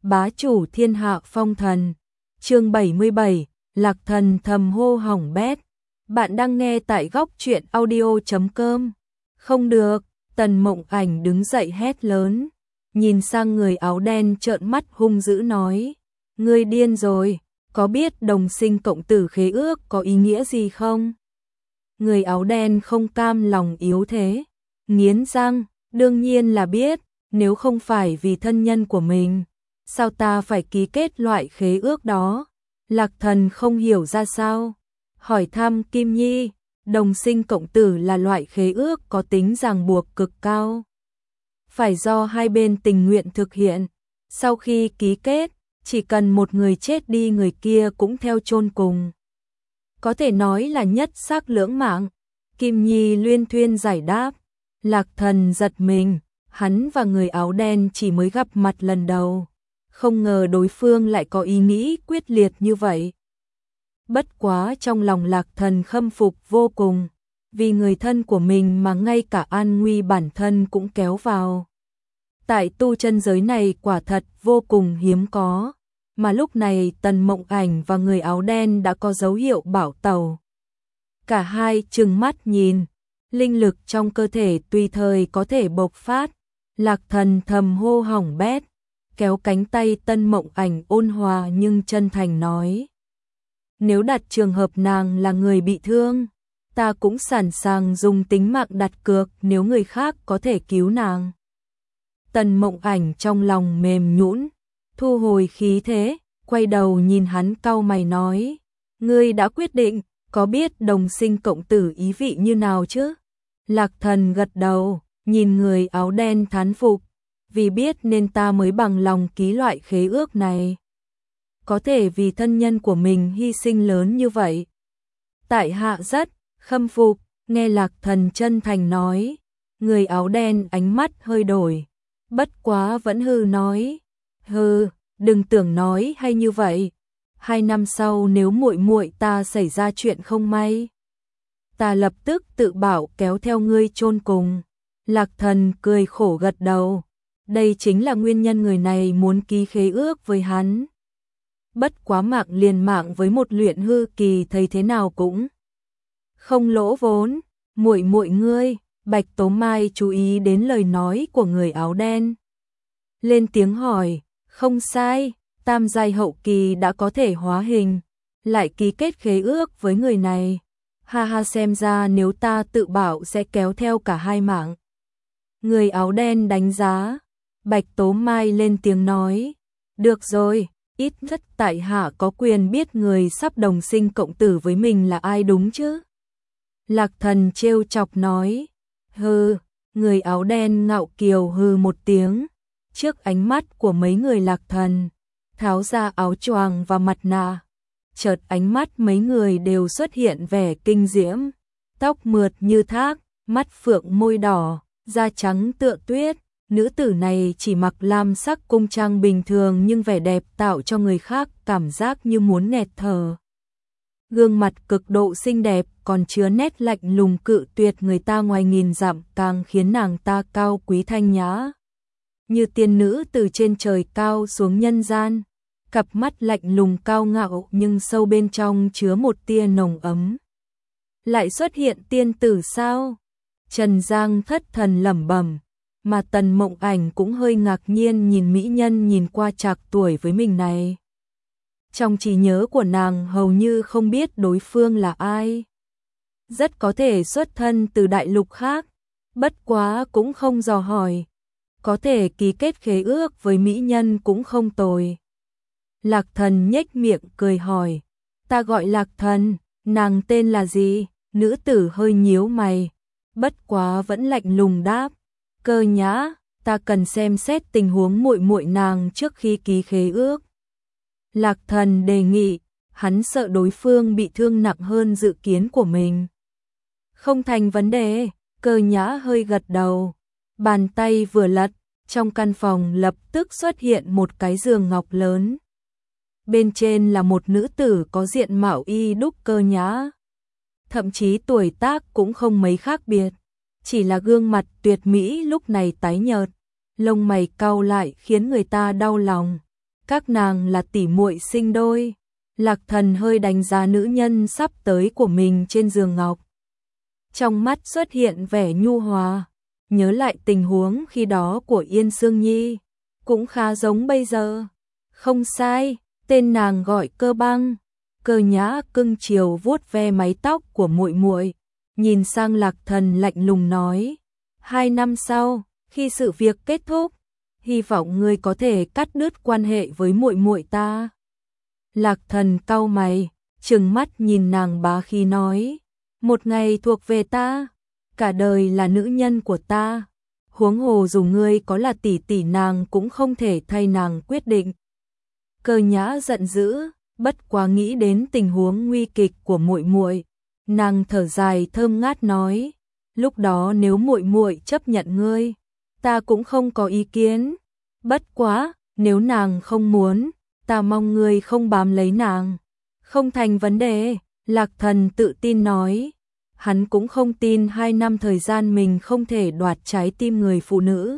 bá chủ thiên hạ phong thần. Chương 77, Lạc Thần thầm hô hỏng bét. Bạn đang nghe tại góc truyện audio.com. Không được, Tần Mộng Ảnh đứng dậy hét lớn, nhìn sang người áo đen trợn mắt hung dữ nói: "Ngươi điên rồi, có biết đồng sinh cộng tử khế ước có ý nghĩa gì không?" Người áo đen không cam lòng yếu thế, nghiến răng: "Đương nhiên là biết, nếu không phải vì thân nhân của mình, sao ta phải ký kết loại khế ước đó?" Lạc Thần không hiểu ra sao, hỏi thăm Kim Nhi: "Đồng sinh cộng tử là loại khế ước có tính ràng buộc cực cao, phải do hai bên tình nguyện thực hiện. Sau khi ký kết, chỉ cần một người chết đi người kia cũng theo chôn cùng. Có thể nói là nhất xác lưỡng mạng." Kim Nhi luyên thuyên giải đáp. Lạc Thần giật mình, hắn và người áo đen chỉ mới gặp mặt lần đầu, không ngờ đối phương lại có ý nghĩ quyết liệt như vậy. Bất quá trong lòng Lạc Thần khâm phục vô cùng, vì người thân của mình mà ngay cả an nguy bản thân cũng kéo vào. Tại tu chân giới này quả thật vô cùng hiếm có, mà lúc này Tần Mộng Ảnh và người áo đen đã có dấu hiệu bảo tẩu. Cả hai trừng mắt nhìn, linh lực trong cơ thể tùy thời có thể bộc phát. Lạc Thần thầm hô hỏng bét, kéo cánh tay Tần Mộng Ảnh ôn hòa nhưng chân thành nói: "Nếu đặt trường hợp nàng là người bị thương, ta cũng sẵn sàng dùng tính mạng đặt cược nếu người khác có thể cứu nàng." Tần Mộng Ảnh trong lòng mềm nhũn, thu hồi khí thế, quay đầu nhìn hắn cau mày nói: "Ngươi đã quyết định, có biết đồng sinh cộng tử ý vị như nào chứ?" Lạc Thần gật đầu, nhìn người áo đen thán phục: "Vì biết nên ta mới bằng lòng ký loại khế ước này. Có thể vì thân nhân của mình hy sinh lớn như vậy, tại hạ rất khâm phục." Nghe Lạc Thần chân thành nói, người áo đen ánh mắt hơi đổi, bất quá vẫn hừ nói: "Hừ, đừng tưởng nói hay như vậy. 2 năm sau nếu muội muội ta xảy ra chuyện không may, ta lập tức tự bảo kéo theo ngươi chôn cùng." Lạc Thần cười khổ gật đầu, đây chính là nguyên nhân người này muốn ký khế ước với hắn. Bất quá mạng liền mạng với một luyện hư kỳ thấy thế nào cũng không lỗ vốn. "Muội muội ngươi." Bạch Tố Mai chú ý đến lời nói của người áo đen, lên tiếng hỏi: "Không sai, tam giai hậu kỳ đã có thể hóa hình, lại ký kết khế ước với người này. Ha ha, xem ra nếu ta tự bảo sẽ kéo theo cả hai mạng." Người áo đen đánh giá. Bạch Tố Mai lên tiếng nói: "Được rồi, ít nhất tại hạ có quyền biết người sắp đồng sinh cộng tử với mình là ai đúng chứ?" Lạc Thần trêu chọc nói. "Hừ." Người áo đen ngạo kiều hừ một tiếng, trước ánh mắt của mấy người Lạc Thần tháo ra áo choàng và mặt nạ. Chợt ánh mắt mấy người đều xuất hiện vẻ kinh diễm, tóc mượt như thác, mắt phượng môi đỏ, da trắng tựa tuyết. Nữ tử này chỉ mặc lam sắc cung trang bình thường nhưng vẻ đẹp tạo cho người khác cảm giác như muốn nghẹt thở. Gương mặt cực độ xinh đẹp còn chứa nét lạnh lùng cự tuyệt người ta ngoài nghìn dặm, càng khiến nàng ta cao quý thanh nhã, như tiên nữ từ trên trời cao xuống nhân gian. Cặp mắt lạnh lùng cao ngạo nhưng sâu bên trong chứa một tia nồng ấm. "Lại xuất hiện tiên tử sao?" Trần Giang thất thần lẩm bẩm, mà Tần Mộng Ảnh cũng hơi ngạc nhiên nhìn mỹ nhân nhìn qua trạc tuổi với mình này. Trong trí nhớ của nàng hầu như không biết đối phương là ai. Rất có thể xuất thân từ đại lục khác, bất quá cũng không dò hỏi. Có thể ký kết khế ước với mỹ nhân cũng không tồi. Lạc Thần nhếch miệng cười hỏi: "Ta gọi Lạc Thần, nàng tên là gì?" Nữ tử hơi nhíu mày, bất quá vẫn lạnh lùng đáp: "Cơ Nhã, ta cần xem xét tình huống muội muội nàng trước khi ký khế ước." Lạc Thần đề nghị, hắn sợ đối phương bị thương nặng hơn dự kiến của mình. "Không thành vấn đề." Cơ Nhã hơi gật đầu, bàn tay vừa lật, trong căn phòng lập tức xuất hiện một cái giường ngọc lớn. Bên trên là một nữ tử có diện mạo y đúc Cơ Nhã, thậm chí tuổi tác cũng không mấy khác biệt, chỉ là gương mặt tuyệt mỹ lúc này tái nhợt, lông mày cau lại khiến người ta đau lòng. các nàng là tỷ muội sinh đôi. Lạc Thần hơi đánh giá nữ nhân sắp tới của mình trên giường ngọc. Trong mắt xuất hiện vẻ nhu hòa, nhớ lại tình huống khi đó của Yên Sương Nhi, cũng khá giống bây giờ. Không sai, tên nàng gọi Cơ Băng. Cơ Nhã cưng chiều vuốt ve mái tóc của muội muội, nhìn sang Lạc Thần lạnh lùng nói: 2 năm sau, khi sự việc kết thúc, hy vọng ngươi có thể cắt đứt quan hệ với muội muội ta. Lạc Thần cau mày, trừng mắt nhìn nàng bá khí nói: một ngày thuộc về ta, cả đời là nữ nhân của ta. Huống hồ dù ngươi có là tỷ tỷ nàng cũng không thể thay nàng quyết định. Cơ Nhã giận dữ, bất quá nghĩ đến tình huống nguy kịch của muội muội, nàng thở dài thơm ngát nói: lúc đó nếu muội muội chấp nhận ngươi, ta cũng không có ý kiến. Bất quá, nếu nàng không muốn, ta mong ngươi không bám lấy nàng. Không thành vấn đề, Lạc Thần tự tin nói. Hắn cũng không tin 2 năm thời gian mình không thể đoạt trái tim người phụ nữ.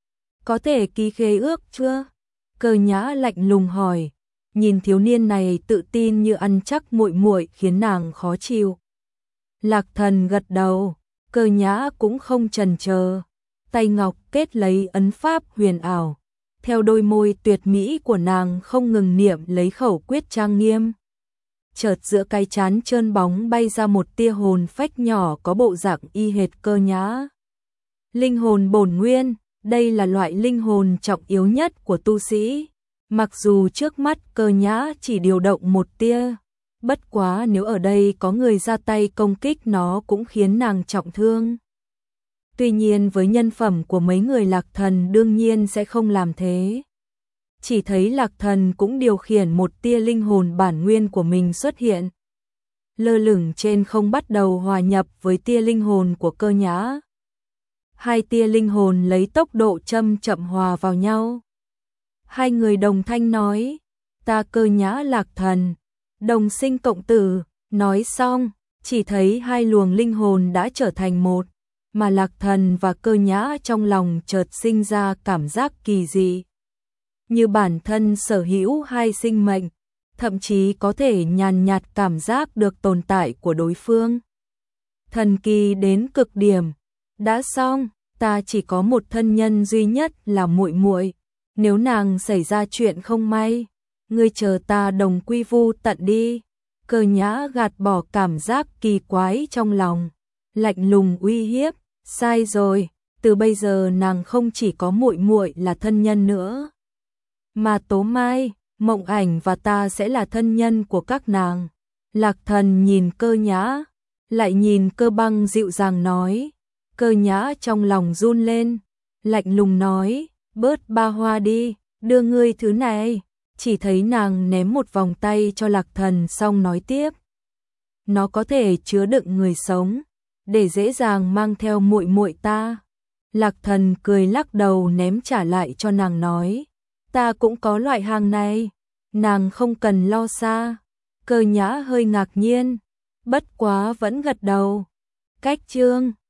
Có thể ký khế ước chưa? Cơ Nhã lạnh lùng hỏi, nhìn thiếu niên này tự tin như ăn chắc muội muội khiến nàng khó chịu. Lạc Thần gật đầu, Cơ Nhã cũng không chần chờ, tay ngọc kết lấy ấn pháp huyền ảo, theo đôi môi tuyệt mỹ của nàng không ngừng niệm lấy khẩu quyết trang nghiêm. Chợt giữa cái trán trơn bóng bay ra một tia hồn phách nhỏ có bộ dạng y hệt Cơ Nhã. Linh hồn bổn nguyên, đây là loại linh hồn trọng yếu nhất của tu sĩ. Mặc dù trước mắt Cơ Nhã chỉ điều động một tia, bất quá nếu ở đây có người ra tay công kích nó cũng khiến nàng trọng thương. Tuy nhiên với nhân phẩm của mấy người Lạc Thần đương nhiên sẽ không làm thế. Chỉ thấy Lạc Thần cũng điều khiển một tia linh hồn bản nguyên của mình xuất hiện, lơ lửng trên không bắt đầu hòa nhập với tia linh hồn của Cơ Nhã. Hai tia linh hồn lấy tốc độ chậm chậm hòa vào nhau. Hai người đồng thanh nói, ta Cơ Nhã Lạc Thần, đồng sinh cộng tử. Nói xong, chỉ thấy hai luồng linh hồn đã trở thành một, mà Lạc Thần và Cơ Nhã trong lòng chợt sinh ra cảm giác kỳ dị, như bản thân sở hữu hai sinh mệnh, thậm chí có thể nhàn nhạt cảm giác được tồn tại của đối phương. Thần kỳ đến cực điểm. Đã xong, ta chỉ có một thân nhân duy nhất là muội muội, nếu nàng xảy ra chuyện không may, ngươi chờ ta đồng quy vu tận đi. Cơ Nhã gạt bỏ cảm giác kỳ quái trong lòng, lạnh lùng uy hiếp, sai rồi, từ bây giờ nàng không chỉ có muội muội là thân nhân nữa, mà Tố Mai, Mộng Ảnh và ta sẽ là thân nhân của các nàng. Lạc Thần nhìn Cơ Nhã, lại nhìn Cơ Băng dịu dàng nói. Cơ Nhã trong lòng run lên, lạnh lùng nói, bớt ba hoa đi, đưa ngươi thứ này. Chỉ thấy nàng ném một vòng tay cho Lạc Thần xong nói tiếp, nó có thể chứa đựng người sống, để dễ dàng mang theo muội muội ta. Lạc Thần cười lắc đầu ném trả lại cho nàng nói, ta cũng có loại hàng này, nàng không cần lo xa. Cơ Nhã hơi ngạc nhiên, bất quá vẫn gật đầu. Cách chương